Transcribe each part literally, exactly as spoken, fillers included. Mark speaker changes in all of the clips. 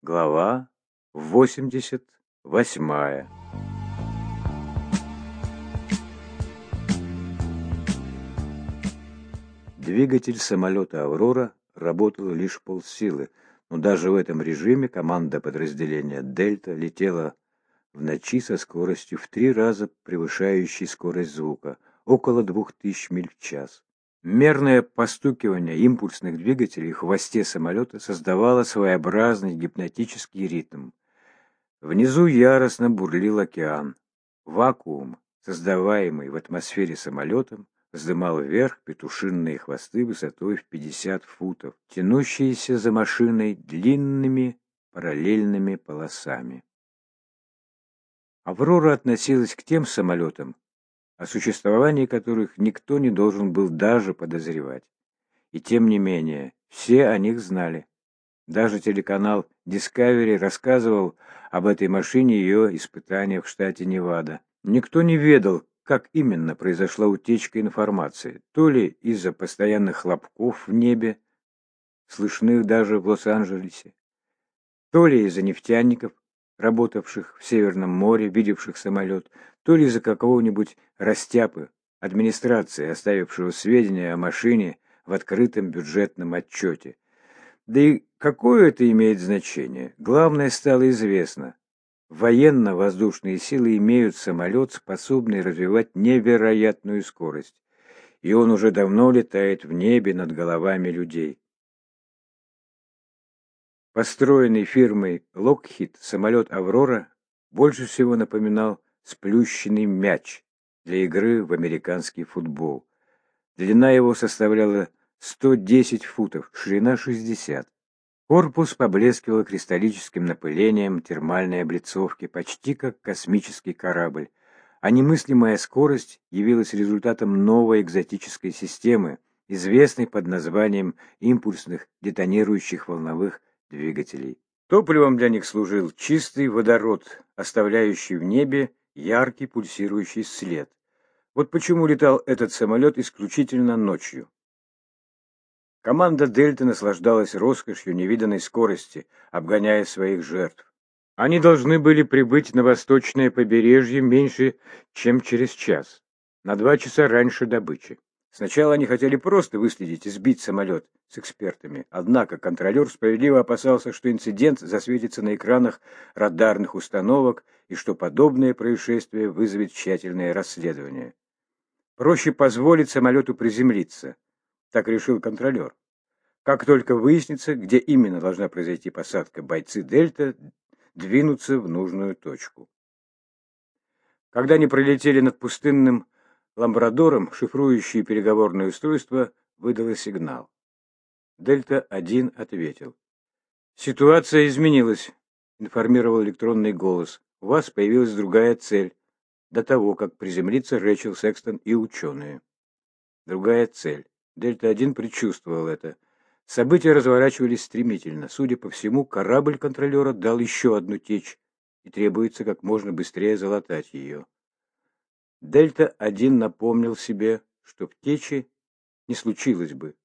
Speaker 1: Глава восемьдесят восьмая. Двигатель самолета «Аврора» работал лишь полсилы, но даже в этом режиме команда подразделения «Дельта» летела в ночи со скоростью в три раза превышающей скорость звука, около двух тысяч миль в час. Мерное постукивание импульсных двигателей в хвосте самолета создавало своеобразный гипнотический ритм. Внизу яростно бурлил океан. Вакуум, создаваемый в атмосфере самолетом, вздымал вверх петушиные хвосты высотой в пятьдесят футов, тянущиеся за машиной длинными параллельными полосами. «Аврора» относилась к тем самолетам, о существовании которых никто не должен был даже подозревать. И тем не менее, все о них знали. Даже телеканал Discovery рассказывал об этой машине и ее испытаниях в штате Невада. Никто не ведал, как именно произошла утечка информации, то ли из-за постоянных хлопков в небе, слышных даже в Лос-Анджелесе, то ли из-за нефтяников, работавших в Северном море, видевших самолет, то ли из-за какого-нибудь растяпы администрации, оставившего сведения о машине в открытом бюджетном отчете. Да и какое это имеет значение? Главное стало известно. Военно-воздушные силы имеют самолет, способный развивать невероятную скорость, и он уже давно летает в небе над головами людей. Построенный фирмой Lockheed самолет «Аврора» больше всего напоминал сплющенный мяч для игры в американский футбол. Длина его составляла сто десять футов, ширина шестьдесят. Корпус поблескивал кристаллическим напылением термальной облицовки, почти как космический корабль, а немыслимая скорость явилась результатом новой экзотической системы, известной под названием импульсных детонирующих волновых двигателей. Топливом для них служил чистый водород, оставляющий в небе яркий пульсирующий след. Вот почему летал этот самолет исключительно ночью. Команда «Дельта» наслаждалась роскошью невиданной скорости, обгоняя своих жертв. Они должны были прибыть на восточное побережье меньше, чем через час, на два часа раньше добычи. Сначала они хотели просто выследить и сбить самолет с экспертами, однако контролер справедливо опасался, что инцидент засветится на экранах радарных установок и что подобное происшествие вызовет тщательное расследование. Проще позволить самолету приземлиться. Так решил контролер. Как только выяснится, где именно должна произойти посадка, бойцы «Дельта» двинутся в нужную точку. Когда они пролетели над пустынным Ламбрадором, шифрующее переговорное устройство выдало сигнал. «Дельта-один» ответил. «Ситуация изменилась», — информировал электронный голос. «У вас появилась другая цель, до того, как приземлиться Рэйчел Секстон и ученые». Другая цель. Дельта-один предчувствовал это. События разворачивались стремительно. Судя по всему, корабль контролера дал еще одну течь, и требуется как можно быстрее залатать ее. Дельта-один напомнил себе, что в течи не случилось бы.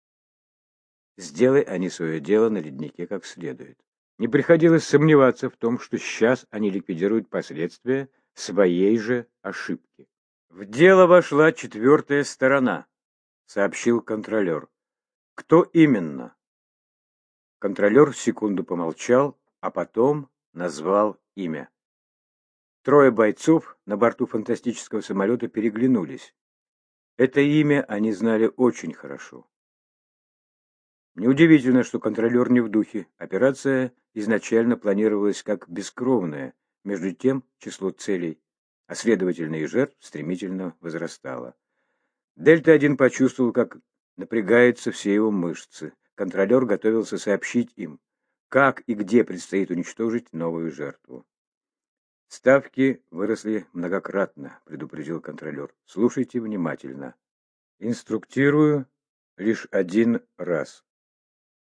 Speaker 1: Сделай они свое дело на леднике как следует. Не приходилось сомневаться в том, что сейчас они ликвидируют последствия своей же ошибки. В дело вошла четвертая сторона, сообщил контролер. Кто именно? Контролер секунду помолчал, а потом назвал имя. Трое бойцов на борту фантастического самолета переглянулись. Это имя они знали очень хорошо. Неудивительно, что контролер не в духе. Операция изначально планировалась как бескровная, между тем число целей, а следовательно и жертв стремительно возрастало. Дельта-один почувствовал, как напрягаются все его мышцы. Контролер готовился сообщить им, как и где предстоит уничтожить новую жертву. «Ставки выросли многократно», — предупредил контролер. «Слушайте внимательно. Инструктирую лишь один раз.